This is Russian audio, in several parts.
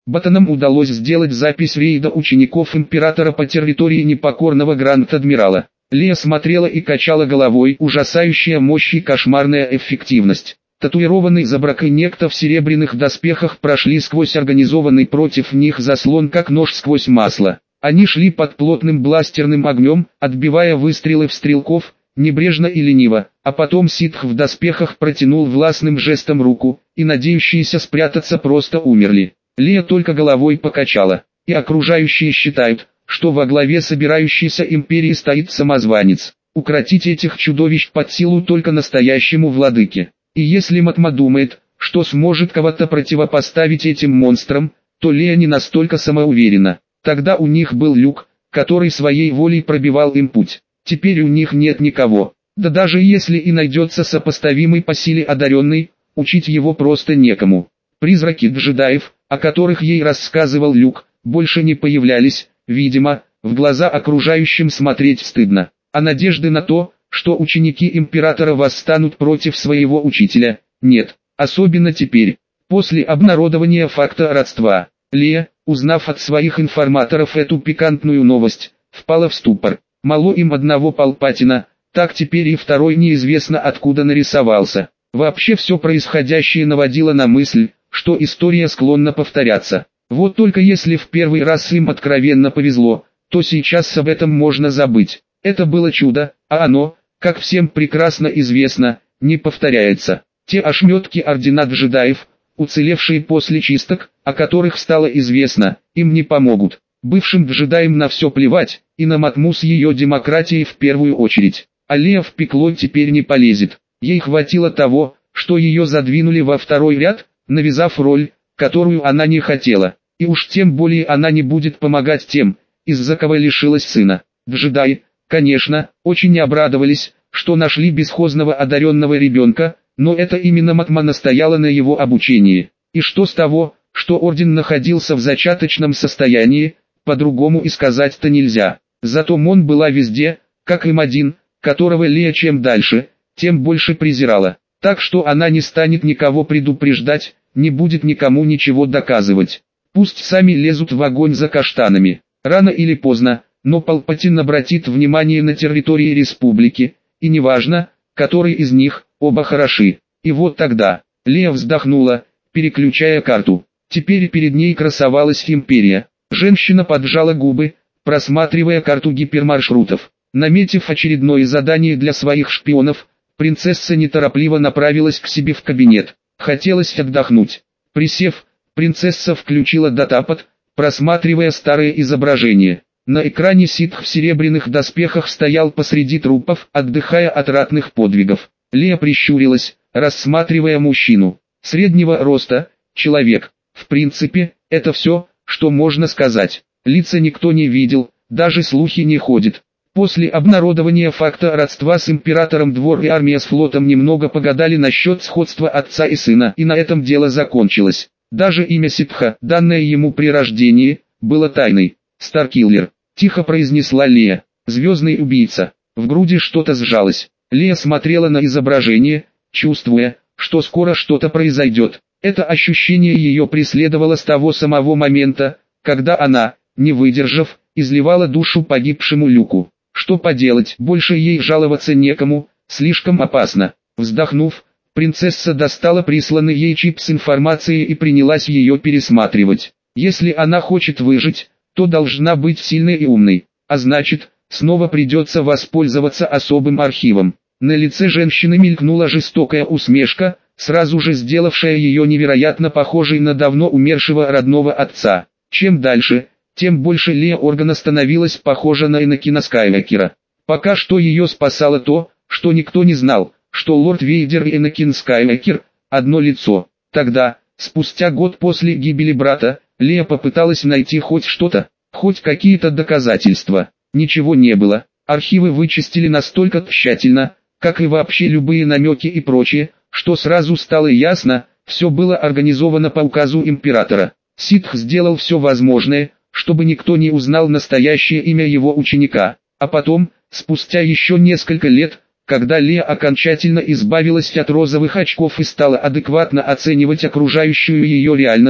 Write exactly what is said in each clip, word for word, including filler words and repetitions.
Ботанам удалось сделать запись рейда учеников императора по территории непокорного Гранд-Адмирала. Лея смотрела и качала головой, ужасающая мощь и кошмарная эффективность. Татуированный забрак и некто в серебряных доспехах прошли сквозь организованный против них заслон как нож сквозь масло. Они шли под плотным бластерным огнем, отбивая выстрелы в стрелков, небрежно и лениво, а потом ситх в доспехах протянул властным жестом руку, и надеющиеся спрятаться просто умерли. Лея только головой покачала, и окружающие считают, что во главе собирающейся империи стоит самозванец. Укротить этих чудовищ под силу только настоящему владыке. И если Матма думает, что сможет кого-то противопоставить этим монстрам, то Лея не настолько самоуверена. Тогда у них был Люк, который своей волей пробивал им путь. Теперь у них нет никого. Да даже если и найдется сопоставимый по силе одаренный, учить его просто некому. Призраки джедаев, о которых ей рассказывал Люк, больше не появлялись, видимо, в глаза окружающим смотреть стыдно. А надежды на то, что ученики императора восстанут против своего учителя, нет. Особенно теперь, после обнародования факта родства. Лея, узнав от своих информаторов эту пикантную новость, впала в ступор. Мало им одного Палпатина, так теперь и второй неизвестно откуда нарисовался. Вообще все происходящее наводило на мысль, что история склонна повторяться. Вот только если в первый раз им откровенно повезло, то сейчас об этом можно забыть. Это было чудо, а оно, как всем прекрасно известно, не повторяется. Те ошметки ордена джедаев, уцелевшие после чисток, о которых стало известно, им не помогут. Бывшим джедаям на все плевать, и на Матму с ее демократией в первую очередь. А Лея в пекло теперь не полезет. Ей хватило того, что ее задвинули во второй ряд, навязав роль, которую она не хотела. И уж тем более она не будет помогать тем, из-за кого лишилась сына. Джедаи, конечно, очень обрадовались, что нашли бесхозного одаренного ребенка, но это именно Матма настояла на его обучении. И что с того, что орден находился в зачаточном состоянии, по-другому и сказать-то нельзя. Зато Мон была везде, как им один, которого Лея чем дальше, тем больше презирала. Так что она не станет никого предупреждать, не будет никому ничего доказывать. Пусть сами лезут в огонь за каштанами. Рано или поздно, но Палпатин обратит внимание на территории республики, и неважно, который из них, оба хороши. И вот тогда, Лея вздохнула, переключая карту. Теперь перед ней красовалась империя. Женщина поджала губы, просматривая карту гипермаршрутов. Наметив очередное задание для своих шпионов, принцесса неторопливо направилась к себе в кабинет. Хотелось отдохнуть. Присев, принцесса включила датапад, просматривая старые изображения. На экране ситх в серебряных доспехах стоял посреди трупов, отдыхая от ратных подвигов. Лея прищурилась, рассматривая мужчину. Среднего роста, человек. В принципе, это все, что можно сказать. Лица никто не видел, даже слухи не ходят. После обнародования факта родства с императором двор и армия с флотом немного погадали насчет сходства отца и сына, и на этом дело закончилось. Даже имя ситха, данное ему при рождении, было тайной. «Старкиллер», — тихо произнесла Лея. «Звездный убийца». В груди что-то сжалось. Лея смотрела на изображение, чувствуя, что скоро что-то произойдет. Это ощущение ее преследовало с того самого момента, когда она, не выдержав, изливала душу погибшему Люку. Что поделать, больше ей жаловаться некому, слишком опасно. Вздохнув, принцесса достала присланный ей чип с информацией и принялась ее пересматривать. Если она хочет выжить, то должна быть сильной и умной, а значит, снова придется воспользоваться особым архивом. На лице женщины мелькнула жестокая усмешка, сразу же сделавшая ее невероятно похожей на давно умершего родного отца. Чем дальше, тем больше Лея Органа становилась похожа на Энакина Скайуокера. Пока что ее спасало то, что никто не знал, что Лорд Вейдер и Энакин Скайуокер – одно лицо. Тогда, спустя год после гибели брата, Лея попыталась найти хоть что-то, хоть какие-то доказательства. Ничего не было. Архивы вычистили настолько тщательно, как и вообще любые намеки и прочее, что сразу стало ясно, все было организовано по указу императора. Ситх сделал все возможное, чтобы никто не узнал настоящее имя его ученика. А потом, спустя еще несколько лет, когда Лея окончательно избавилась от розовых очков и стала адекватно оценивать окружающую ее реальность,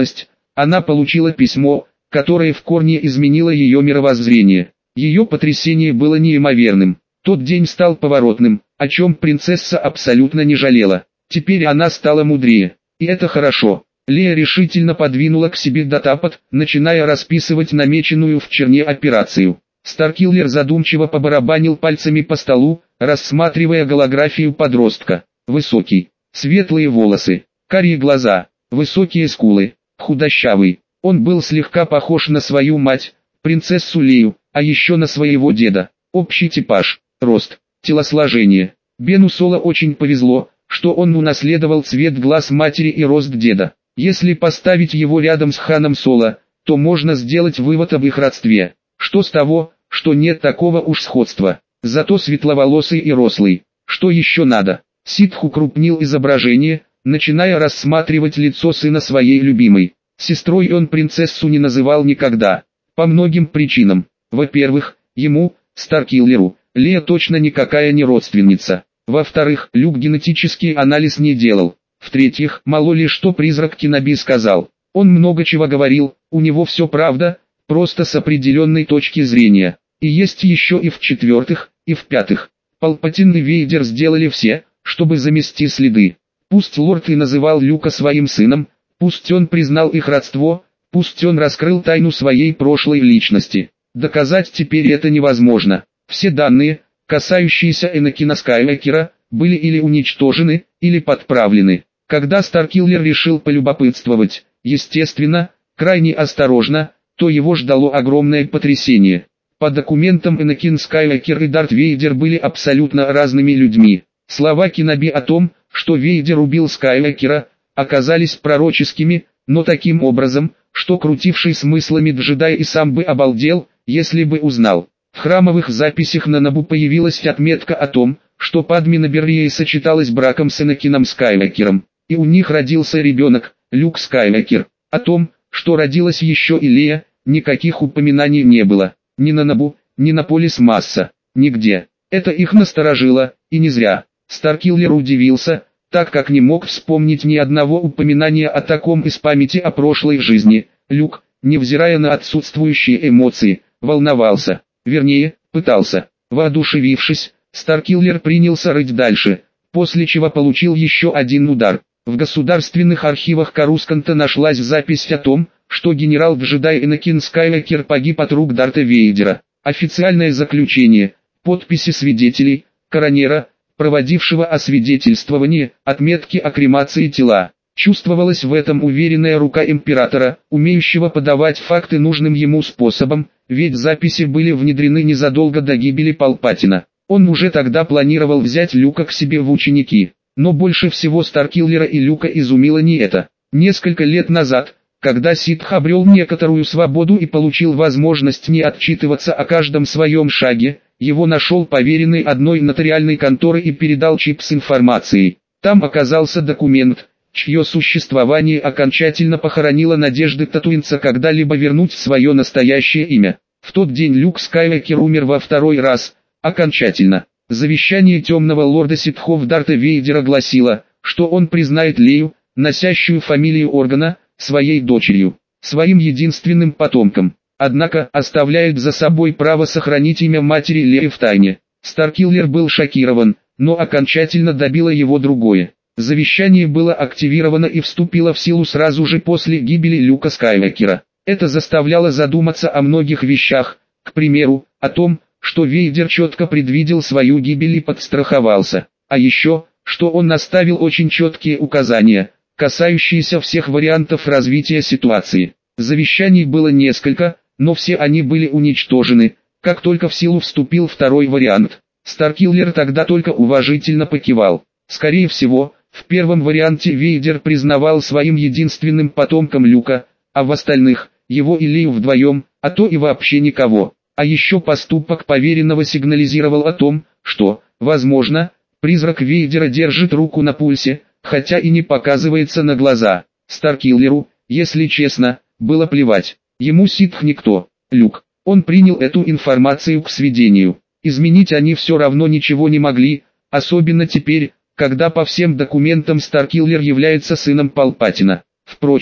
Она получила письмо, которое в корне изменило ее мировоззрение. Ее потрясение было неимоверным. Тот день стал поворотным, о чем принцесса абсолютно не жалела. Теперь она стала мудрее. И это хорошо. Лея решительно подвинула к себе датапад, начиная расписывать намеченную в черне операцию. Старкиллер задумчиво побарабанил пальцами по столу, рассматривая голографию подростка. Высокий, светлые волосы, карие глаза, высокие скулы, худощавый. Он был слегка похож на свою мать, принцессу Лею, а еще на своего деда. Общий типаж, рост, телосложение. Бену Соло очень повезло, что он унаследовал цвет глаз матери и рост деда. Если поставить его рядом с ханом Соло, то можно сделать вывод об их родстве. Что с того, что нет такого уж сходства. Зато светловолосый и рослый. Что еще надо? Сидх укрупнил изображение, начиная рассматривать лицо сына своей любимой. Сестрой он принцессу не называл никогда. По многим причинам. Во-первых, ему, Старкиллеру, Лея точно никакая не родственница. Во-вторых, Люк генетический анализ не делал. В-третьих, мало ли что призрак Киноби сказал. Он много чего говорил, у него все правда, просто с определенной точки зрения. И есть еще и в-четвертых, и в-пятых. Палпатин и Вейдер сделали все, чтобы замести следы. Пусть лорд и называл Люка своим сыном, пусть он признал их родство, пусть он раскрыл тайну своей прошлой личности. Доказать теперь это невозможно. Все данные, касающиеся Энакина Скайуокера, были или уничтожены, или подправлены. Когда Старкиллер решил полюбопытствовать, естественно, крайне осторожно, то его ждало огромное потрясение. По документам Энакин Скайуокер и Дарт Вейдер были абсолютно разными людьми. Слова Киноби о том, что Вейдер убил Скайуокера, оказались пророческими, но таким образом, что крутивший смыслами джедай и сам бы обалдел, если бы узнал. В храмовых записях на Набу появилась отметка о том, что Падме Беррией сочеталась браком с Энакином Скайуокером, и у них родился ребенок, Люк Скайуокер. О том, что родилась еще и Лея, никаких упоминаний не было. Ни на Набу, ни на Полис Масса, нигде. Это их насторожило, и не зря. Старкиллер удивился, так как не мог вспомнить ни одного упоминания о таком из памяти о прошлой жизни. Люк, невзирая на отсутствующие эмоции, волновался. Вернее, пытался. Воодушевившись, Старкиллер принялся рыть дальше, после чего получил еще один удар. В государственных архивах Карусканта нашлась запись о том, что генерал-джедай Энакин Скайуокер погиб от рук Дарта Вейдера. Официальное заключение, подписи свидетелей, коронера, проводившего освидетельствование, отметки о кремации тела. Чувствовалась в этом уверенная рука императора, умеющего подавать факты нужным ему способом, ведь записи были внедрены незадолго до гибели Палпатина. Он уже тогда планировал взять Люка к себе в ученики. Но больше всего Старкиллера и Люка изумило не это. Несколько лет назад, когда Сидх обрел некоторую свободу и получил возможность не отчитываться о каждом своем шаге, его нашел поверенный одной нотариальной конторы и передал чип с информацией. Там оказался документ, чье существование окончательно похоронило надежды татуинца когда-либо вернуть свое настоящее имя. В тот день Люк Скайуокер умер во второй раз, окончательно. Завещание темного лорда ситхов Дарта Вейдера гласило, что он признает Лею, носящую фамилию Органа, своей дочерью, своим единственным потомком. Однако оставляет за собой право сохранить имя матери Леи в тайне. Старкиллер был шокирован, но окончательно добило его другое. Завещание было активировано и вступило в силу сразу же после гибели Люка Скайуокера. Это заставляло задуматься о многих вещах, к примеру, о том, что Вейдер четко предвидел свою гибель и подстраховался. А еще, что он оставил очень четкие указания, касающиеся всех вариантов развития ситуации. Завещаний было несколько, но все они были уничтожены, как только в силу вступил второй вариант. Старкиллер тогда только уважительно покивал. Скорее всего, в первом варианте Вейдер признавал своим единственным потомком Люка, а в остальных, его и Лею вдвоем, а то и вообще никого. А еще поступок поверенного сигнализировал о том, что, возможно, призрак Вейдера держит руку на пульсе, хотя и не показывается на глаза. Старкиллеру, если честно, было плевать. Ему Сидх никто. Люк. Он принял эту информацию к сведению. Изменить они все равно ничего не могли, особенно теперь, когда по всем документам Старкиллер является сыном Палпатина. Впрочем,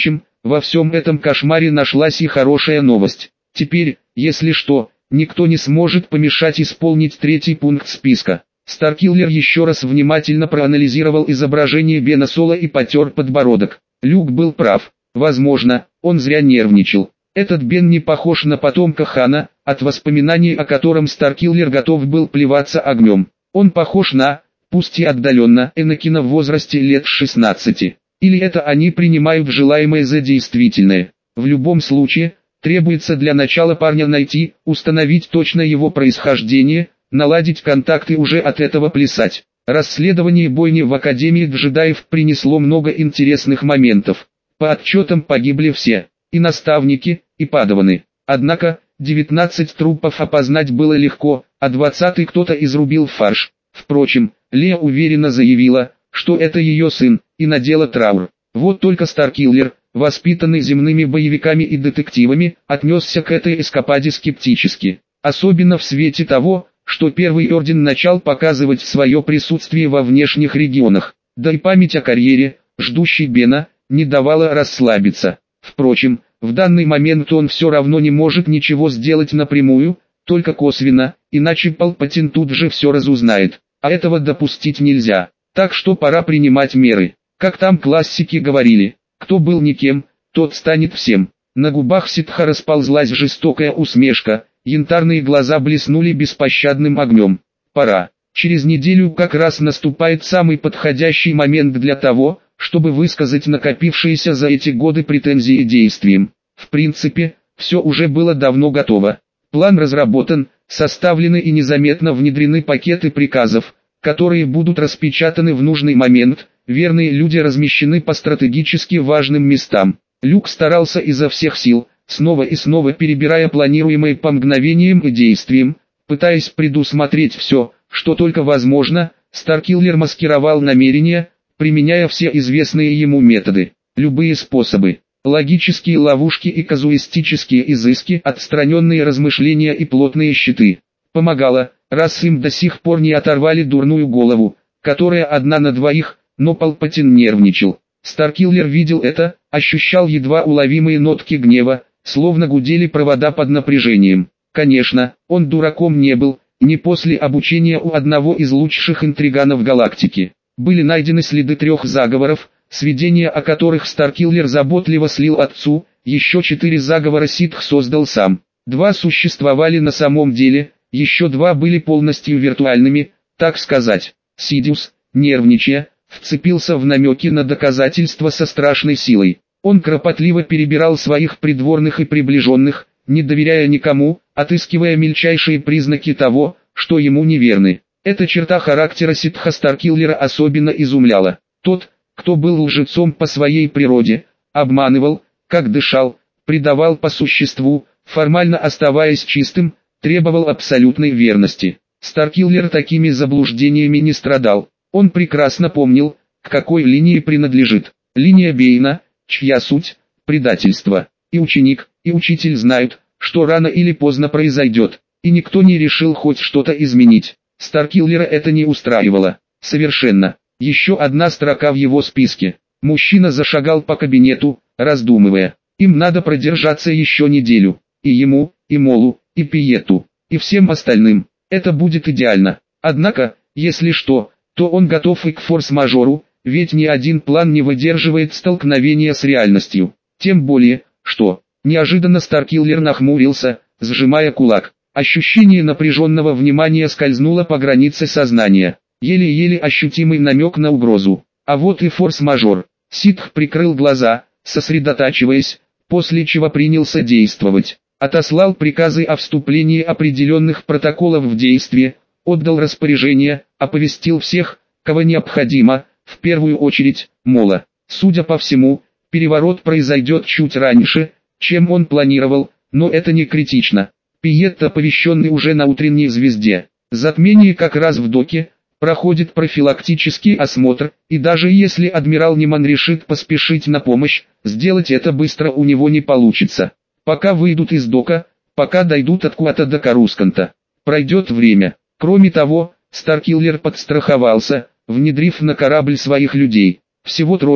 Во всем этом кошмаре нашлась и хорошая новость. Теперь, если что, никто не сможет помешать исполнить третий пункт списка. Старкиллер еще раз внимательно проанализировал изображение Бена Соло и потер подбородок. Люк был прав. Возможно, он зря нервничал. Этот Бен не похож на потомка Хана, от воспоминаний о котором Старкиллер готов был плеваться огнем. Он похож на, пусть и отдаленно, Энакина в возрасте лет шестнадцати. Или это они принимают желаемое за действительное. В любом случае, требуется для начала парня найти, установить точно его происхождение, наладить контакты и уже от этого плясать. Расследование бойни в Академии джедаев принесло много интересных моментов. По отчетам погибли все, и наставники, и падаваны. Однако, девятнадцать трупов опознать было легко, а двадцатый кто-то изрубил в фарш. Впрочем, Лея уверенно заявила, что это ее сын, и надела траур. Вот только Старкиллер, воспитанный земными боевиками и детективами, отнесся к этой эскападе скептически. Особенно в свете того, что Первый Орден начал показывать свое присутствие во внешних регионах. Да и память о карьере, ждущей Бена, не давала расслабиться. Впрочем, в данный момент он все равно не может ничего сделать напрямую, только косвенно, иначе Палпатин тут же все разузнает. А этого допустить нельзя. Так что пора принимать меры. Как там классики говорили, кто был никем, тот станет всем. На губах ситха расползлась жестокая усмешка, янтарные глаза блеснули беспощадным огнем. Пора. Через неделю как раз наступает самый подходящий момент для того, чтобы высказать накопившиеся за эти годы претензии действиям. В принципе, все уже было давно готово. План разработан, составлены и незаметно внедрены пакеты приказов, которые будут распечатаны в нужный момент, верные люди размещены по стратегически важным местам. Люк старался изо всех сил, снова и снова перебирая планируемые по мгновениям и действиям, пытаясь предусмотреть все, что только возможно. Старкиллер маскировал намерения, применяя все известные ему методы, любые способы, логические ловушки и казуистические изыски, отстраненные размышления и плотные щиты. Помогало, раз им до сих пор не оторвали дурную голову, которая одна на двоих, но Палпатин нервничал. Старкиллер видел это, ощущал едва уловимые нотки гнева, словно гудели провода под напряжением. Конечно, он дураком не был, не после обучения у одного из лучших интриганов галактики. Были найдены следы трех заговоров, сведения о которых Старкиллер заботливо слил отцу, еще четыре заговора ситх создал сам. Два существовали на самом деле, еще два были полностью виртуальными, так сказать. Сидиус, нервничая, вцепился в намеки на доказательства со страшной силой. Он кропотливо перебирал своих придворных и приближенных, не доверяя никому, отыскивая мельчайшие признаки того, что ему неверны. Эта черта характера ситха Старкиллера особенно изумляла. Тот, кто был лжецом по своей природе, обманывал, как дышал, предавал по существу, формально оставаясь чистым, требовал абсолютной верности. Старкиллер такими заблуждениями не страдал. Он прекрасно помнил, к какой линии принадлежит. Линия Бейна, чья суть – предательство. И ученик, и учитель знают, что рано или поздно произойдет, и никто не решил хоть что-то изменить. Старкиллера это не устраивало. Совершенно. Еще одна строка в его списке. Мужчина зашагал по кабинету, раздумывая. Им надо продержаться еще неделю. И ему, и Молу, и Пиету, и всем остальным. Это будет идеально. Однако, если что, то он готов и к форс-мажору, ведь ни один план не выдерживает столкновения с реальностью. Тем более, что, неожиданно Старкиллер нахмурился, сжимая кулак. Ощущение напряженного внимания скользнуло по границе сознания. Еле-еле ощутимый намек на угрозу. А вот и форс-мажор. Ситх прикрыл глаза, сосредотачиваясь, после чего принялся действовать. Отослал приказы о вступлении определенных протоколов в действие, отдал распоряжение, оповестил всех, кого необходимо, в первую очередь, Мола. Судя по всему, переворот произойдет чуть раньше, чем он планировал, но это не критично. Пиетта оповещенный уже на утренней звезде. Затмение как раз в доке, проходит профилактический осмотр, и даже если адмирал Ниман решит поспешить на помощь, сделать это быстро у него не получится. Пока выйдут из дока, пока дойдут от Куата до Карусканта, пройдет время. Кроме того, Старкиллер подстраховался, внедрив на корабль своих людей. Всего трое,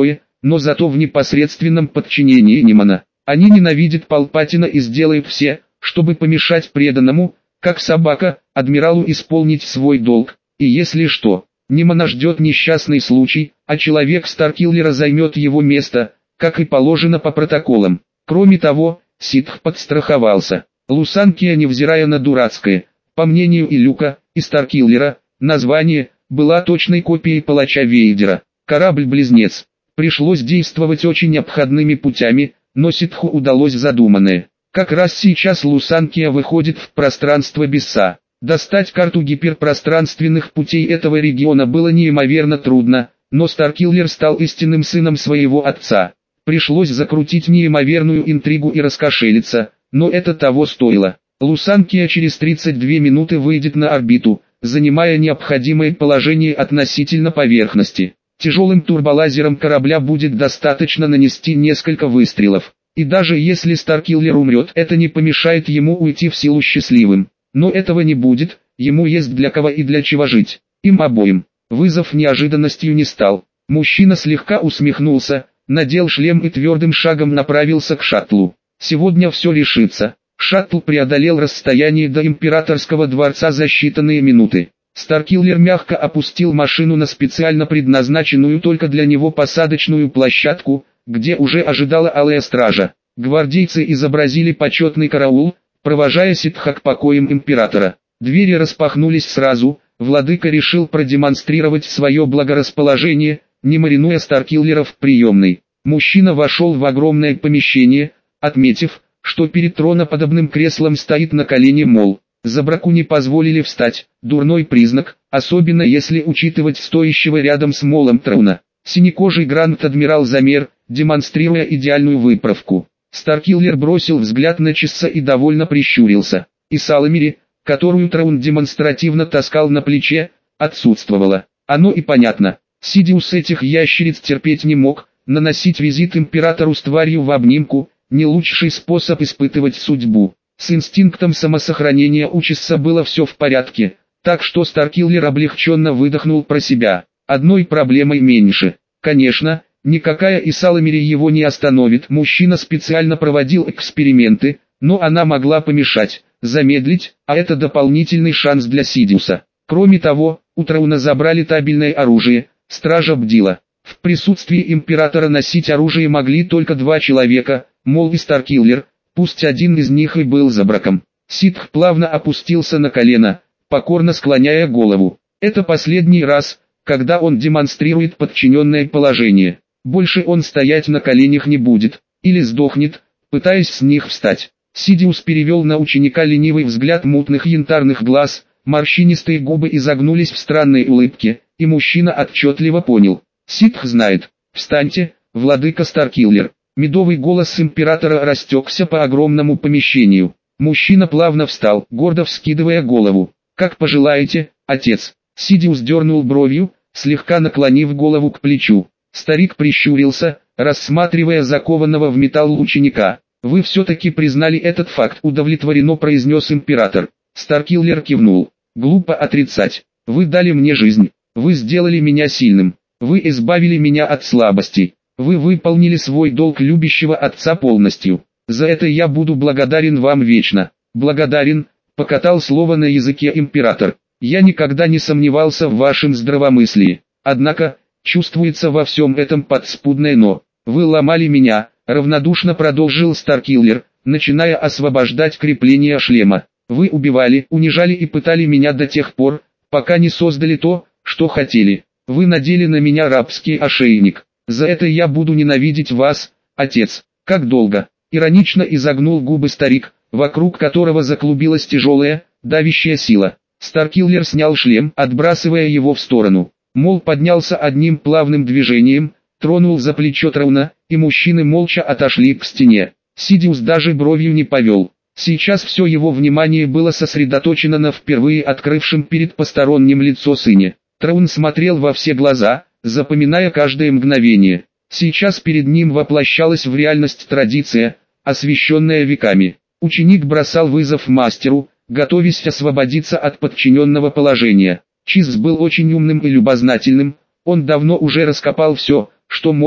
но зато в непосредственном подчинении Немана. Они ненавидят Палпатина и сделают все, чтобы помешать преданному, как собака, адмиралу исполнить свой долг. И если что, Немана ждет несчастный случай, а человек Старкиллера займет его место, как и положено по протоколам. Кроме того, Ситх подстраховался. Лусанкия, невзирая на дурацкое, по мнению и Люка, и Старкиллера, название, была точной копией палача Вейдера. Корабль-близнец. Пришлось действовать очень обходными путями, но Ситху удалось задуманное. Как раз сейчас Лусанкия выходит в пространство Бесса. Достать карту гиперпространственных путей этого региона было неимоверно трудно, но Старкиллер стал истинным сыном своего отца. Пришлось закрутить неимоверную интригу и раскошелиться, но это того стоило. Лусанкия через тридцать две минуты выйдет на орбиту, занимая необходимое положение относительно поверхности. Тяжелым турболазером корабля будет достаточно нанести несколько выстрелов. И даже если Старкиллер умрет, это не помешает ему уйти в силу счастливым. Но этого не будет, ему есть для кого и для чего жить. Им обоим. Вызов неожиданностью не стал. Мужчина слегка усмехнулся, надел шлем и твердым шагом направился к шаттлу. Сегодня все решится. Шаттл преодолел расстояние до императорского дворца за считанные минуты. Старкиллер мягко опустил машину на специально предназначенную только для него посадочную площадку, где уже ожидала алая стража. Гвардейцы изобразили почетный караул, провожая Ситха к покоям императора. Двери распахнулись сразу, владыка решил продемонстрировать свое благорасположение, не маринуя Старкиллера в приемной. Мужчина вошел в огромное помещение, отметив, что перед троноподобным креслом стоит на колене Мол. Забраку не позволили встать, дурной признак, особенно если учитывать стоящего рядом с Молом Трауна. Синекожий гранд-адмирал замер, демонстрируя идеальную выправку. Старкиллер бросил взгляд на часы и довольно прищурился. И Саламири, которую Траун демонстративно таскал на плече, отсутствовала. Оно и понятно. Сидиус этих ящериц терпеть не мог, наносить визит императору с тварью в обнимку – не лучший способ испытывать судьбу. С инстинктом самосохранения у Чисса было все в порядке, так что Старкиллер облегченно выдохнул про себя. Одной проблемой меньше. Конечно, никакая и Саламири его не остановит. Мужчина специально проводил эксперименты, но она могла помешать, замедлить, а это дополнительный шанс для Сидиуса. Кроме того, у Трауна забрали табельное оружие, стража бдила. В присутствии императора носить оружие могли только два человека, Мол и Старкиллер, пусть один из них и был забраком. Ситх плавно опустился на колено, покорно склоняя голову. Это последний раз, когда он демонстрирует подчиненное положение. Больше он стоять на коленях не будет, или сдохнет, пытаясь с них встать. Сидиус перевел на ученика ленивый взгляд мутных янтарных глаз, морщинистые губы изогнулись в странной улыбке, и мужчина отчетливо понял. Ситх знает. «Встаньте, владыка Старкиллер». Медовый голос императора растекся по огромному помещению. Мужчина плавно встал, гордо вскидывая голову. «Как пожелаете, отец». Сидиус дернул бровью, слегка наклонив голову к плечу. Старик прищурился, рассматривая закованного в металл ученика. «Вы все-таки признали этот факт», — удовлетворенно произнес император. Старкиллер кивнул. «Глупо отрицать. Вы дали мне жизнь. Вы сделали меня сильным. Вы избавили меня от слабостей. Вы выполнили свой долг любящего отца полностью. За это я буду благодарен вам вечно». «Благодарен», — покатал слово на языке император. «Я никогда не сомневался в вашем здравомыслии. Однако, чувствуется во всем этом подспудное «но». Вы ломали меня», — равнодушно продолжил Старкиллер, начиная освобождать крепление шлема. «Вы убивали, унижали и пытали меня до тех пор, пока не создали то, что хотели. Вы надели на меня рабский ошейник. За это я буду ненавидеть вас, отец». «Как долго?» — иронично изогнул губы старик, вокруг которого заклубилась тяжелая, давящая сила. Старкиллер снял шлем, отбрасывая его в сторону. Мол поднялся одним плавным движением, тронул за плечо Трауна, и мужчины молча отошли к стене. Сидиус даже бровью не повел. Сейчас все его внимание было сосредоточено на впервые открывшем перед посторонним лицо сыне. Траун смотрел во все глаза, запоминая каждое мгновение. Сейчас перед ним воплощалась в реальность традиция, освященная веками. Ученик бросал вызов мастеру, готовясь освободиться от подчиненного положения. Чиз был очень умным и любознательным, он давно уже раскопал все, что мог,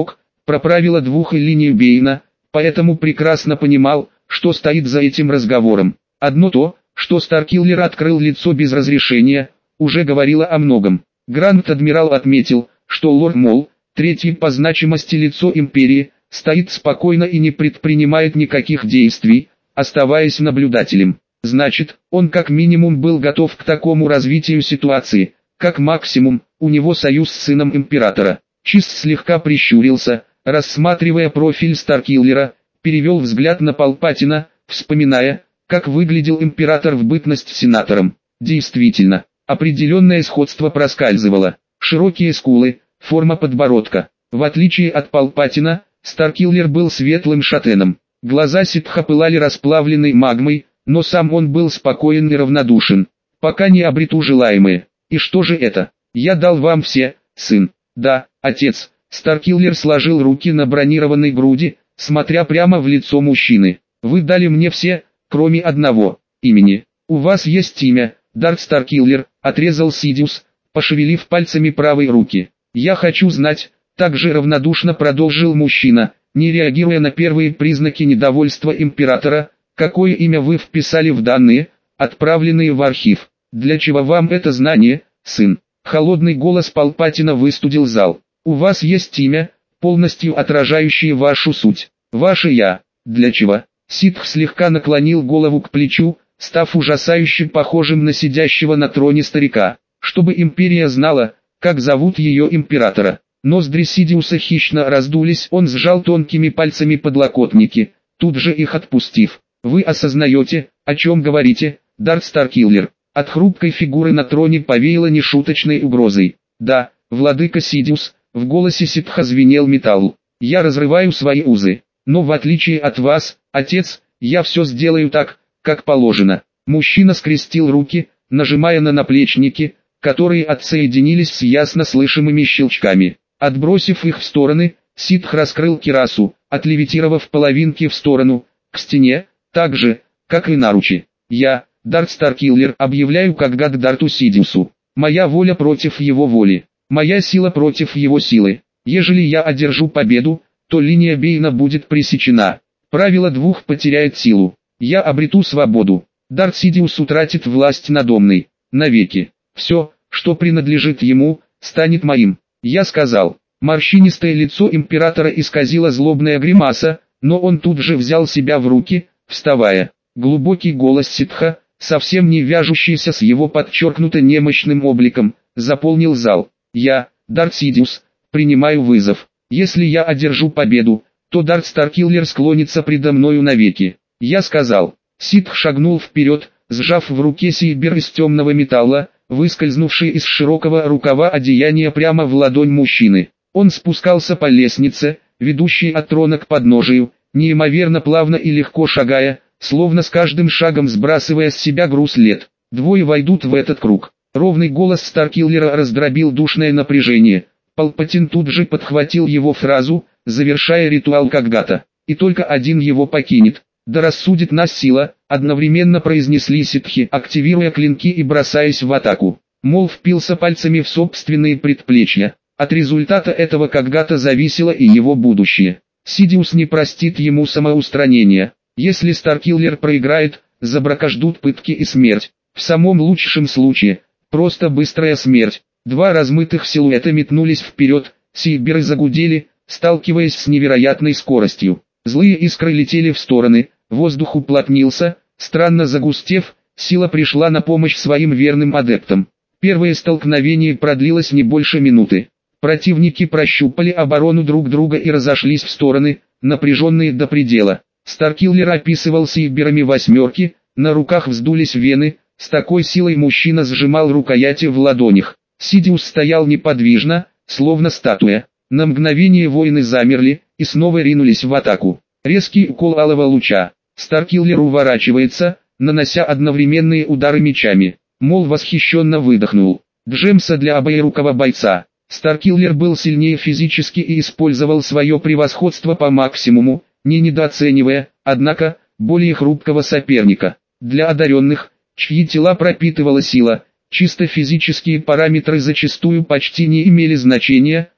про правила двух и линию Бейна, поэтому прекрасно понимал, что стоит за этим разговором. Одно то, что Старкиллер открыл лицо без разрешения, уже говорило о многом. Гранд-адмирал отметил, что лорд Мол, третий по значимости лицо империи, стоит спокойно и не предпринимает никаких действий, оставаясь наблюдателем. Значит, он как минимум был готов к такому развитию ситуации, как максимум, у него союз с сыном императора. Чист слегка прищурился, рассматривая профиль Старкиллера, перевел взгляд на Палпатина, вспоминая, как выглядел император в бытность сенатором. Действительно, определенное сходство проскальзывало. Широкие скулы, форма подбородка. В отличие от Палпатина, Старкиллер был светлым шатеном. Глаза ситха пылали расплавленной магмой, но сам он был спокоен и равнодушен, пока не обрету желаемое. И что же это? Я дал вам все, сын. Да, отец. Старкиллер сложил руки на бронированной груди, смотря прямо в лицо мужчины. Вы дали мне все, кроме одного, имени. У вас есть имя, Дарт Старкиллер, отрезал Сидиус, пошевелив пальцами правой руки. Я хочу знать, также равнодушно продолжил мужчина, не реагируя на первые признаки недовольства императора, какое имя вы вписали в данные, отправленные в архив. Для чего вам это знание, сын? Холодный голос Палпатина выстудил зал. У вас есть имя, полностью отражающее вашу суть. Ваше «я». Для чего? Ситх слегка наклонил голову к плечу, став ужасающе похожим на сидящего на троне старика. Чтобы империя знала, как зовут ее императора. Ноздри Сидиуса хищно раздулись, он сжал тонкими пальцами подлокотники, тут же их отпустив. Вы осознаете, о чем говорите, Дарт Старкиллер? От хрупкой фигуры на троне повеяло нешуточной угрозой. Да, владыка Сидиус, в голосе ситха звенел металл. Я разрываю свои узы, но в отличие от вас, отец, я все сделаю так, как положено. Мужчина скрестил руки, нажимая на наплечники, которые отсоединились с ясно слышимыми щелчками. Отбросив их в стороны, ситх раскрыл кирасу, отлевитировав половинки в сторону, к стене, так же, как и наручи. Я, Дарт Старкиллер, объявляю как гад Дарту Сидиусу. Моя воля против его воли. Моя сила против его силы. Ежели я одержу победу, то линия Бейна будет пресечена. Правило двух потеряет силу. Я обрету свободу. Дарт Сидиус утратит власть надо мной. Навеки. Все, что принадлежит ему, станет моим. Я сказал. Морщинистое лицо императора исказило злобная гримаса, но он тут же взял себя в руки, вставая. Глубокий голос ситха, совсем не вяжущийся с его подчеркнуто немощным обликом, заполнил зал. Я, Дарт Сидиус, принимаю вызов. Если я одержу победу, то Дарт Старкиллер склонится предо мною навеки. Я сказал. Ситх шагнул вперед, сжав в руке сейбер из темного металла, выскользнувший из широкого рукава одеяния прямо в ладонь мужчины. Он спускался по лестнице, ведущей от трона к подножию, неимоверно плавно и легко шагая, словно с каждым шагом сбрасывая с себя груз лет. Двое войдут в этот круг. Ровный голос Старкиллера раздробил душное напряжение. Палпатин тут же подхватил его фразу, завершая ритуал когда-то. И только один его покинет. Да рассудит нас сила, одновременно произнесли ситхи, активируя клинки и бросаясь в атаку. Мол впился пальцами в собственные предплечья. От результата этого когда-то зависело и его будущее. Сидиус не простит ему самоустранения. Если Старкиллер проиграет, за брака ждут пытки и смерть. В самом лучшем случае, просто быстрая смерть. Два размытых силуэта метнулись вперед, сейберы загудели, сталкиваясь с невероятной скоростью. Злые искры летели в стороны, воздух уплотнился, странно загустев, сила пришла на помощь своим верным адептам. Первое столкновение продлилось не больше минуты. Противники прощупали оборону друг друга и разошлись в стороны, напряженные до предела. Старкиллер описывал сейберами восьмерки, на руках вздулись вены, с такой силой мужчина сжимал рукояти в ладонях. Сидиус стоял неподвижно, словно статуя. На мгновение воины замерли, и снова ринулись в атаку. Резкий укол алого луча. Старкиллер уворачивается, нанося одновременные удары мечами. Мол восхищенно выдохнул. Джемса для обоерукого бойца. Старкиллер был сильнее физически и использовал свое превосходство по максимуму, не недооценивая, однако, более хрупкого соперника. Для одаренных, чьи тела пропитывала сила, чисто физические параметры зачастую почти не имели значения,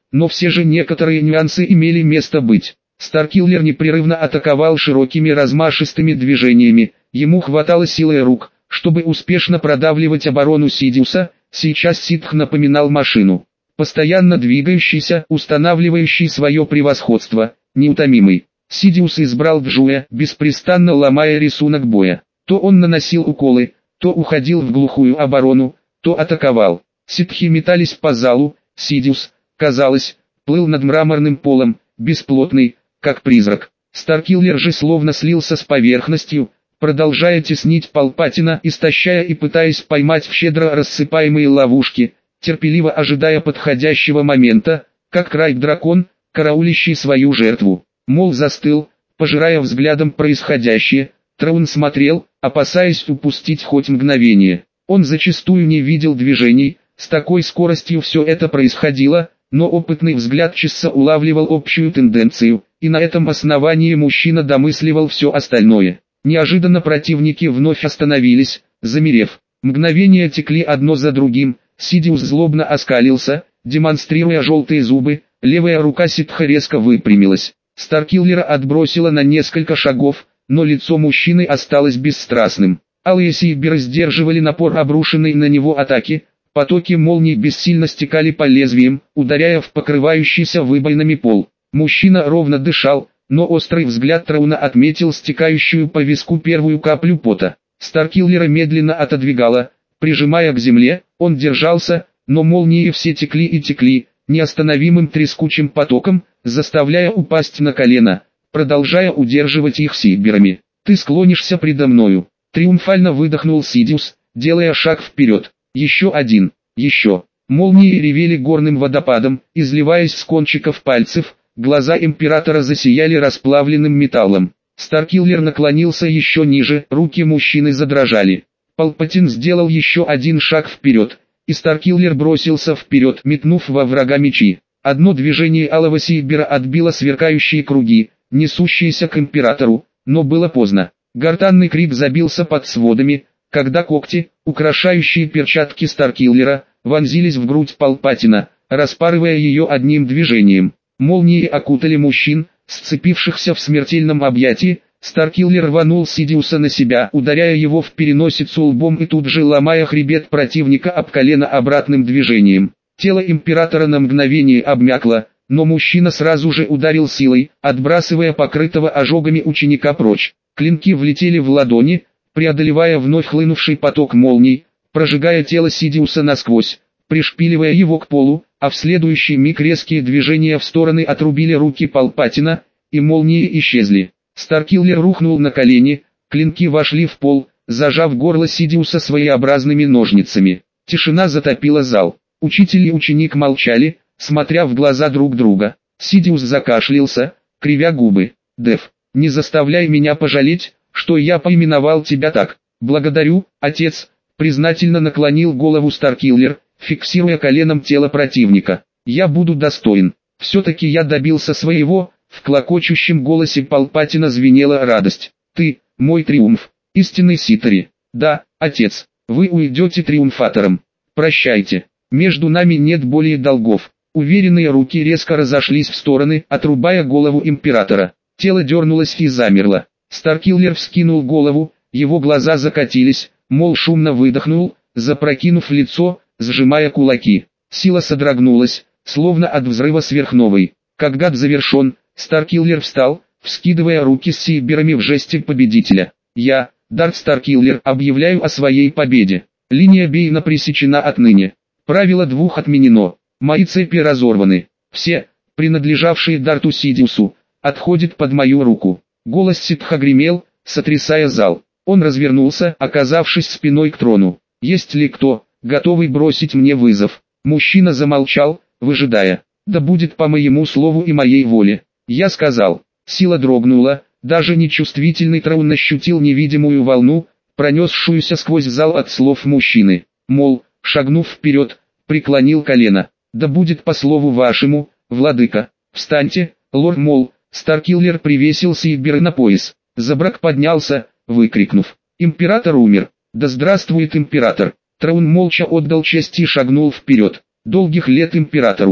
но все же некоторые нюансы имели место быть. Старкиллер непрерывно атаковал широкими размашистыми движениями, ему хватало силы рук, чтобы успешно продавливать оборону Сидиуса. Сейчас Ситх напоминал машину, постоянно двигающийся, устанавливающий свое превосходство, неутомимый. Сидиус избрал Джуя, беспрестанно ломая рисунок боя. То он наносил уколы, то уходил в глухую оборону, то атаковал. Ситхи метались по залу, Сидиус, казалось, плыл над мраморным полом, бесплотный, как призрак. Старкиллер же словно слился с поверхностью, продолжая теснить Палпатина, истощая и пытаясь поймать в щедро рассыпаемые ловушки, терпеливо ожидая подходящего момента, как райд-дракон, караулищий свою жертву. Мол застыл, пожирая взглядом происходящее. Траун смотрел, опасаясь упустить хоть мгновение. Он зачастую не видел движений, с такой скоростью все это происходило, но опытный взгляд Чесса улавливал общую тенденцию, и на этом основании мужчина домысливал все остальное. Неожиданно противники вновь остановились, замерев. Мгновения текли одно за другим, Сидиус злобно оскалился, демонстрируя желтые зубы, левая рука Ситха резко выпрямилась. Старкиллера отбросило на несколько шагов, но лицо мужчины осталось бесстрастным. Алые сейберы сдерживали напор обрушенной на него атаки, потоки молний бессильно стекали по лезвиям, ударяя в покрывающийся выбоинами пол. Мужчина ровно дышал, но острый взгляд Трауна отметил стекающую по виску первую каплю пота. Старкиллера медленно отодвигало, прижимая к земле, он держался, но молнии все текли и текли, неостановимым трескучим потоком, заставляя упасть на колено, продолжая удерживать их сейберами. «Ты склонишься предо мною», — триумфально выдохнул Сидиус, делая шаг вперед. Еще один, еще. Молнии ревели горным водопадом, изливаясь с кончиков пальцев, глаза императора засияли расплавленным металлом. Старкиллер наклонился еще ниже, руки мужчины задрожали. Палпатин сделал еще один шаг вперед, и Старкиллер бросился вперед, метнув во врага мечи. Одно движение алого сейбера отбило сверкающие круги, несущиеся к императору, но было поздно. Гортанный крик забился под сводами, когда когти, украшающие перчатки Старкиллера, вонзились в грудь Палпатина, распарывая ее одним движением. Молнии окутали мужчин, сцепившихся в смертельном объятии. Старкиллер рванул Сидиуса на себя, ударяя его в переносицу лбом и тут же ломая хребет противника об колено обратным движением. Тело императора на мгновение обмякло, но мужчина сразу же ударил силой, отбрасывая покрытого ожогами ученика прочь. Клинки влетели в ладони, преодолевая вновь хлынувший поток молний, прожигая тело Сидиуса насквозь, пришпиливая его к полу, а в следующий миг резкие движения в стороны отрубили руки Палпатина, и молнии исчезли. Старкиллер рухнул на колени, клинки вошли в пол, зажав горло Сидиуса своеобразными ножницами. Тишина затопила зал. Учитель и ученик молчали, смотря в глаза друг друга. Сидиус закашлялся, кривя губы. «Дев, не заставляй меня пожалеть, что я поименовал тебя так». «Благодарю, отец», — признательно наклонил голову Старкиллер, фиксируя коленом тело противника. «Я буду достоин. Все-таки я добился своего». В клокочущем голосе Палпатина звенела радость. «Ты, мой триумф, истинный Ситари. Да, отец, вы уйдете триумфатором. Прощайте, между нами нет более долгов». Уверенные руки резко разошлись в стороны, отрубая голову императора. Тело дернулось и замерло. Старкиллер вскинул голову, его глаза закатились, мол шумно выдохнул, запрокинув лицо, сжимая кулаки. Сила содрогнулась, словно от взрыва сверхновой. Как гад завершен, Старкиллер встал, вскидывая руки с сейберами в жесте победителя. «Я, Дарт Старкиллер, объявляю о своей победе. Линия Бейна пресечена отныне. Правило двух отменено. Мои цепи разорваны. Все, принадлежавшие Дарту Сидиусу, отходят под мою руку». Голос Ситха гремел, сотрясая зал. Он развернулся, оказавшись спиной к трону. «Есть ли кто, готовый бросить мне вызов?» Мужчина замолчал, выжидая. «Да будет по моему слову и моей воле». Я сказал. Сила дрогнула, даже нечувствительный Траун ощутил невидимую волну, пронесшуюся сквозь зал от слов мужчины. Мол, шагнув вперед, преклонил колено. «Да будет по слову вашему, владыка». «Встаньте, лорд Мол». Старкиллер привесил сейберы на пояс. Забрак поднялся, выкрикнув: «Император умер! Да здравствует император!» Траун молча отдал честь и шагнул вперед. «Долгих лет императору!»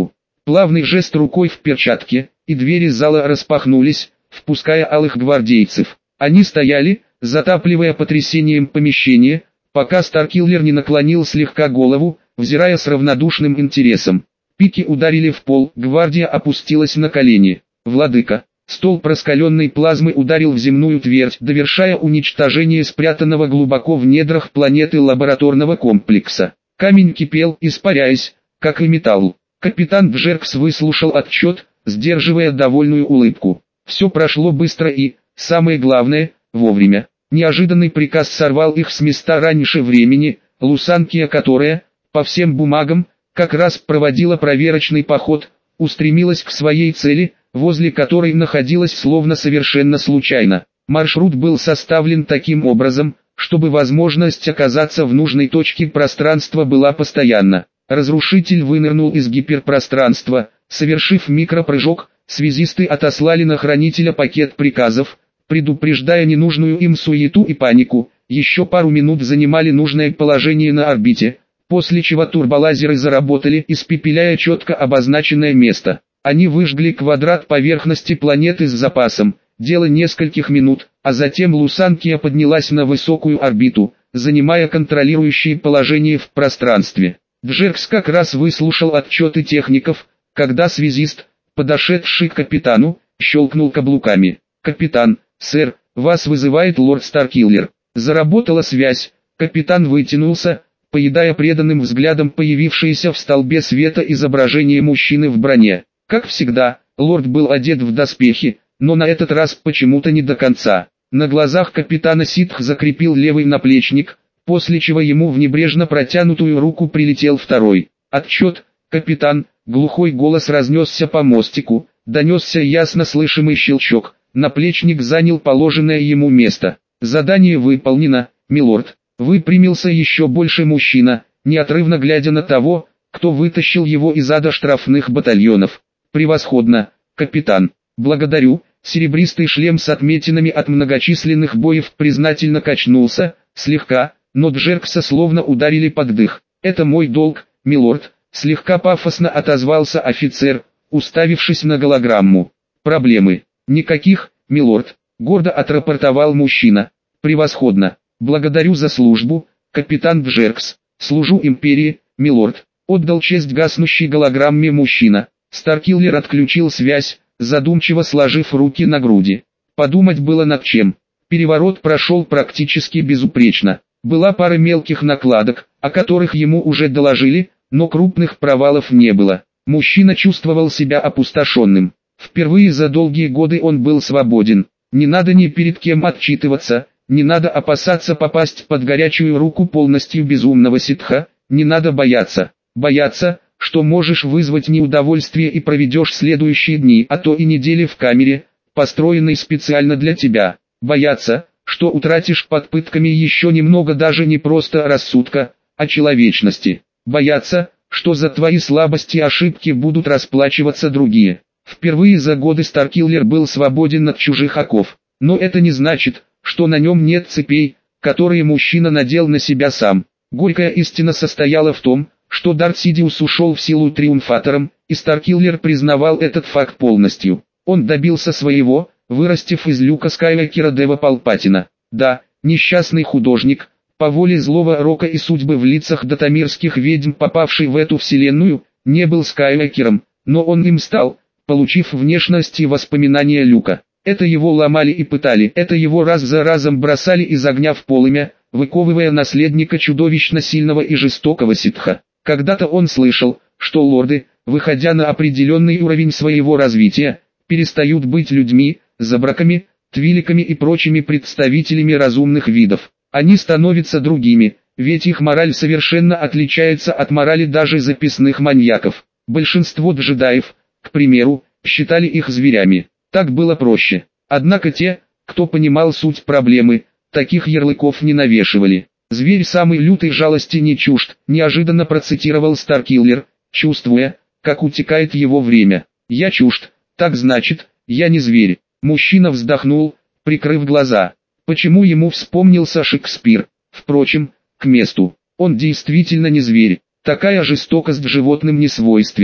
Плавный жест рукой в перчатке, и двери зала распахнулись, впуская алых гвардейцев. Они стояли, затапливая потрясением помещение, пока Старкиллер не наклонил слегка голову, взирая с равнодушным интересом. Пики ударили в пол, гвардия опустилась на колени. «Владыка!» Столб раскаленной плазмы ударил в земную твердь, довершая уничтожение спрятанного глубоко в недрах планеты лабораторного комплекса. Камень кипел, испаряясь, как и металл. Капитан Джеркс выслушал отчет, сдерживая довольную улыбку. Все прошло быстро и, самое главное, вовремя. Неожиданный приказ сорвал их с места раньше времени. Лусанкия, которая, по всем бумагам, как раз проводила проверочный поход, устремилась к своей цели, возле которой находилась словно совершенно случайно. Маршрут был составлен таким образом, чтобы возможность оказаться в нужной точке пространства была постоянна. Разрушитель вынырнул из гиперпространства, совершив микропрыжок, связисты отослали на хранителя пакет приказов, предупреждая ненужную им суету и панику. Еще пару минут занимали нужное положение на орбите, после чего турболазеры заработали, испепеляя четко обозначенное место. Они выжгли квадрат поверхности планеты с запасом, дело нескольких минут, а затем Лусанкия поднялась на высокую орбиту, занимая контролирующее положение в пространстве. Джеркс как раз выслушал отчеты техников, когда связист, подошедший к капитану, щелкнул каблуками. «Капитан, сэр, вас вызывает лорд Старкиллер». Заработала связь, капитан вытянулся, поедая преданным взглядом появившееся в столбе света изображение мужчины в броне. Как всегда, лорд был одет в доспехи, но на этот раз почему-то не до конца. На глазах капитана ситх закрепил левый наплечник, после чего ему в небрежно протянутую руку прилетел второй. «Отчет, капитан», глухой голос разнесся по мостику, донесся ясно слышимый щелчок, наплечник занял положенное ему место. «Задание выполнено, милорд». Выпрямился еще больше мужчина, неотрывно глядя на того, кто вытащил его из ада штрафных батальонов. «Превосходно, капитан. Благодарю». Серебристый шлем с отметинами от многочисленных боев признательно качнулся, слегка, но Джеркса словно ударили под дых. «Это мой долг, милорд», слегка пафосно отозвался офицер, уставившись на голограмму. «Проблемы?» «Никаких, милорд», гордо отрапортовал мужчина. «Превосходно. Благодарю за службу, капитан Джеркс. Служу империи, милорд», отдал честь гаснущей голограмме мужчина. Старкиллер отключил связь, задумчиво сложив руки на груди. Подумать было над чем. Переворот прошел практически безупречно. Была пара мелких накладок, о которых ему уже доложили, но крупных провалов не было. Мужчина чувствовал себя опустошенным. Впервые за долгие годы он был свободен. Не надо ни перед кем отчитываться, не надо опасаться попасть под горячую руку полностью безумного ситха, не надо бояться. Бояться, что можешь вызвать неудовольствие и проведешь следующие дни, а то и недели в камере, построенной специально для тебя. Бояться, что утратишь под пытками еще немного даже не просто рассудка, а человечности. Бояться, что за твои слабости и ошибки будут расплачиваться другие. Впервые за годы Старкиллер был свободен от чужих оков, но это не значит, что на нем нет цепей, которые мужчина надел на себя сам. Горькая истина состояла в том, что Дарт Сидиус ушел в силу триумфатором, и Старкиллер признавал этот факт полностью. Он добился своего, вырастив из Люка Скайуокера Дева Палпатина. Да, несчастный художник, по воле злого рока и судьбы в лицах датамирских ведьм, попавший в эту вселенную, не был Скайуокером, но он им стал, получив внешность и воспоминания Люка. Это его ломали и пытали, это его раз за разом бросали из огня в полымя, выковывая наследника чудовищно сильного и жестокого ситха. Когда-то он слышал, что лорды, выходя на определенный уровень своего развития, перестают быть людьми, забраками, твиликами и прочими представителями разумных видов. Они становятся другими, ведь их мораль совершенно отличается от морали даже записных маньяков. Большинство джедаев, к примеру, считали их зверями. Так было проще. Однако те, кто понимал суть проблемы, таких ярлыков не навешивали. «Зверь самой лютой жалости не чужд», неожиданно процитировал Старкиллер, чувствуя, как утекает его время. «Я чужд, так значит, я не зверь». Мужчина вздохнул, прикрыв глаза. Почему ему вспомнился Шекспир? Впрочем, к месту. Он действительно не зверь. Такая жестокость животным не свойственна.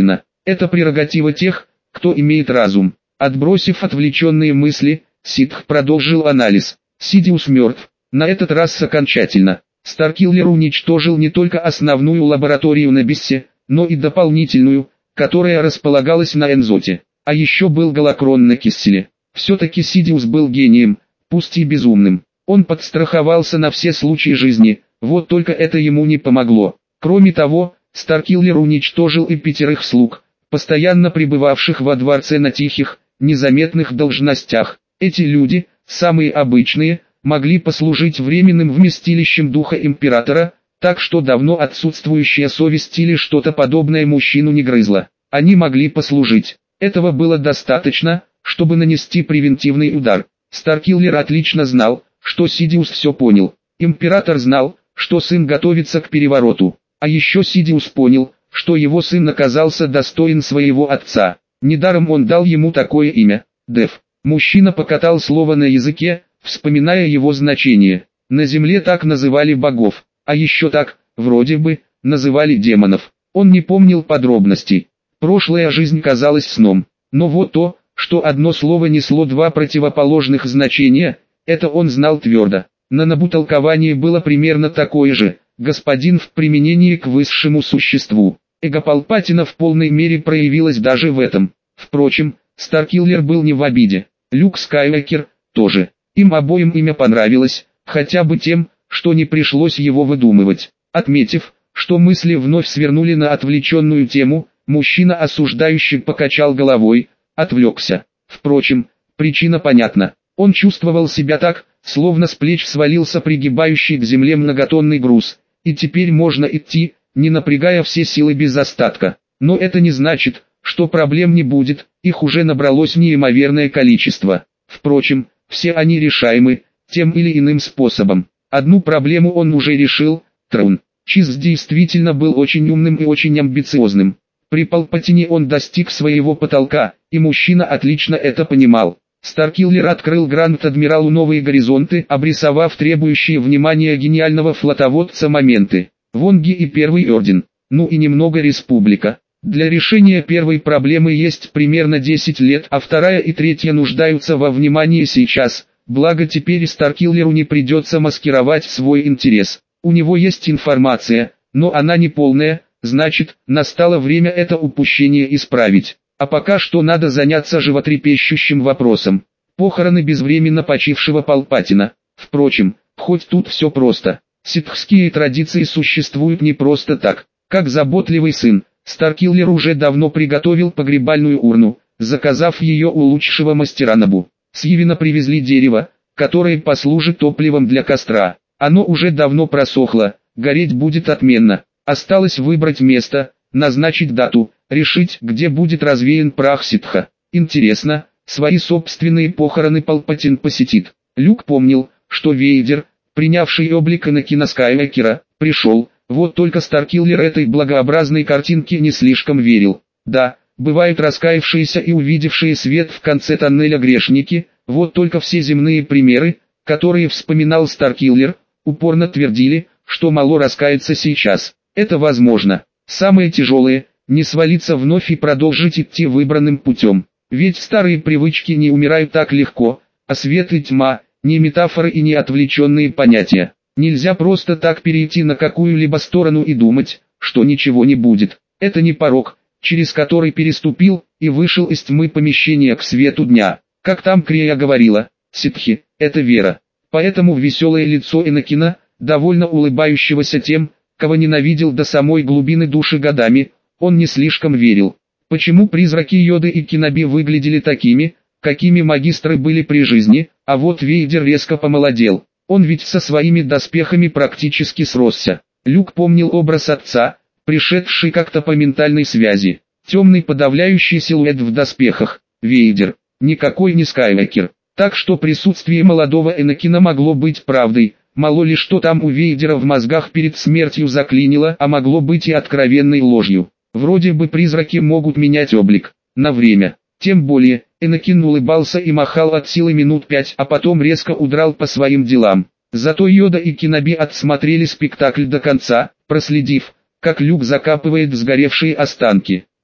Это прерогатива тех, кто имеет разум. Отбросив отвлеченные мысли, Ситх продолжил анализ. Сидиус мертв. На этот раз окончательно. Старкиллер уничтожил не только основную лабораторию на Бессе, но и дополнительную, которая располагалась на Энзоте. А еще был Галакрон на Кисселе. Все-таки Сидиус был гением, пусть и безумным. Он подстраховался на все случаи жизни, вот только это ему не помогло. Кроме того, Старкиллер уничтожил и пятерых слуг, постоянно пребывавших во дворце на тихих, незаметных должностях. Эти люди, самые обычные, могли послужить временным вместилищем духа императора, так что давно отсутствующая совесть или что-то подобное мужчину не грызла. Они могли послужить. Этого было достаточно, чтобы нанести превентивный удар. Старкиллер отлично знал, что Сидиус все понял. Император знал, что сын готовится к перевороту. А еще Сидиус понял, что его сын оказался достоин своего отца. Недаром он дал ему такое имя – Дев. Мужчина покатал слово на языке, вспоминая его значение. На земле так называли богов, а еще так, вроде бы, называли демонов. Он не помнил подробностей. Прошлая жизнь казалась сном. Но вот то, что одно слово несло два противоположных значения, это он знал твердо. На Набу толкование было примерно такое же: господин в применении к высшему существу. Эго Палпатина в полной мере проявилось даже в этом. Впрочем, Старкиллер был не в обиде. Люк Скайуокер тоже. Им обоим имя понравилось, хотя бы тем, что не пришлось его выдумывать. Отметив, что мысли вновь свернули на отвлеченную тему, мужчина осуждающий покачал головой, отвлекся. Впрочем, причина понятна. Он чувствовал себя так, словно с плеч свалился пригибающий к земле многотонный груз, и теперь можно идти, не напрягая все силы без остатка. Но это не значит, что проблем не будет, их уже набралось неимоверное количество. Впрочем, все они решаемы, тем или иным способом. Одну проблему он уже решил – Трон. Чиз действительно был очень умным и очень амбициозным. При Палпатине он достиг своего потолка, и мужчина отлично это понимал. Старкиллер открыл Гранд-Адмиралу новые горизонты, обрисовав требующие внимания гениального флотоводца моменты. Вонги и Первый Орден, ну и немного Республика. Для решения первой проблемы есть примерно десять лет, а вторая и третья нуждаются во внимании сейчас, благо теперь Старкиллеру не придется маскировать свой интерес. У него есть информация, но она не полная, значит, настало время это упущение исправить. А пока что надо заняться животрепещущим вопросом. Похороны безвременно почившего Палпатина. Впрочем, хоть тут все просто. Ситхские традиции существуют не просто так. Как заботливый сын, Старкиллер уже давно приготовил погребальную урну, заказав ее у лучшего мастера Набу. С Йивина привезли дерево, которое послужит топливом для костра. Оно уже давно просохло, гореть будет отменно. Осталось выбрать место, назначить дату, решить, где будет развеян прах Ситха. Интересно, свои собственные похороны Палпатин посетит. Люк помнил, что Вейдер, принявший облик Энакина Скайуокера, пришел, вот только Старкиллер этой благообразной картинке не слишком верил. Да, бывают раскаявшиеся и увидевшие свет в конце тоннеля грешники, вот только все земные примеры, которые вспоминал Старкиллер, упорно твердили, что мало раскаяться сейчас. Это возможно. Самое тяжелое – не свалиться вновь и продолжить идти выбранным путем. Ведь старые привычки не умирают так легко, а свет и тьма – не метафоры и не отвлеченные понятия. Нельзя просто так перейти на какую-либо сторону и думать, что ничего не будет. Это не порог, через который переступил и вышел из тьмы помещения к свету дня. Как там Крея говорила, ситхи – это вера. Поэтому веселое лицо Энакина, довольно улыбающегося тем, кого ненавидел до самой глубины души годами, он не слишком верил. Почему призраки Йоды и Кеноби выглядели такими, какими магистры были при жизни, а вот Вейдер резко помолодел? Он ведь со своими доспехами практически сросся. Люк помнил образ отца, пришедший как-то по ментальной связи. Темный подавляющий силуэт в доспехах. Вейдер. Никакой не Скайуокер. Так что присутствие молодого Энакина могло быть правдой. Мало ли что там у Вейдера в мозгах перед смертью заклинило, а могло быть и откровенной ложью. Вроде бы призраки могут менять облик. На время. Тем более, Энакин улыбался и махал от силы минут пять, а потом резко удрал по своим делам. Зато Йода и Кеноби отсмотрели спектакль до конца, проследив, как Люк закапывает сгоревшие останки.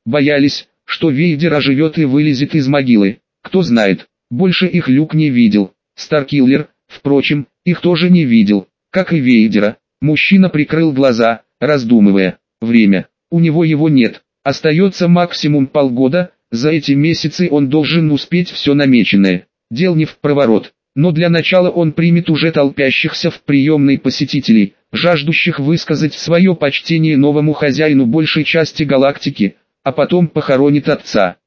Боялись, что Вейдер оживет и вылезет из могилы. Кто знает, больше их Люк не видел. Старкиллер, впрочем, их тоже не видел, как и Вейдера. Мужчина прикрыл глаза, раздумывая. Время. У него его нет. Остается максимум полгода. За эти месяцы он должен успеть все намеченное. Дел не в проворот. Но для начала он примет уже толпящихся в приемной посетителей, жаждущих высказать свое почтение новому хозяину большей части галактики, а потом похоронит отца.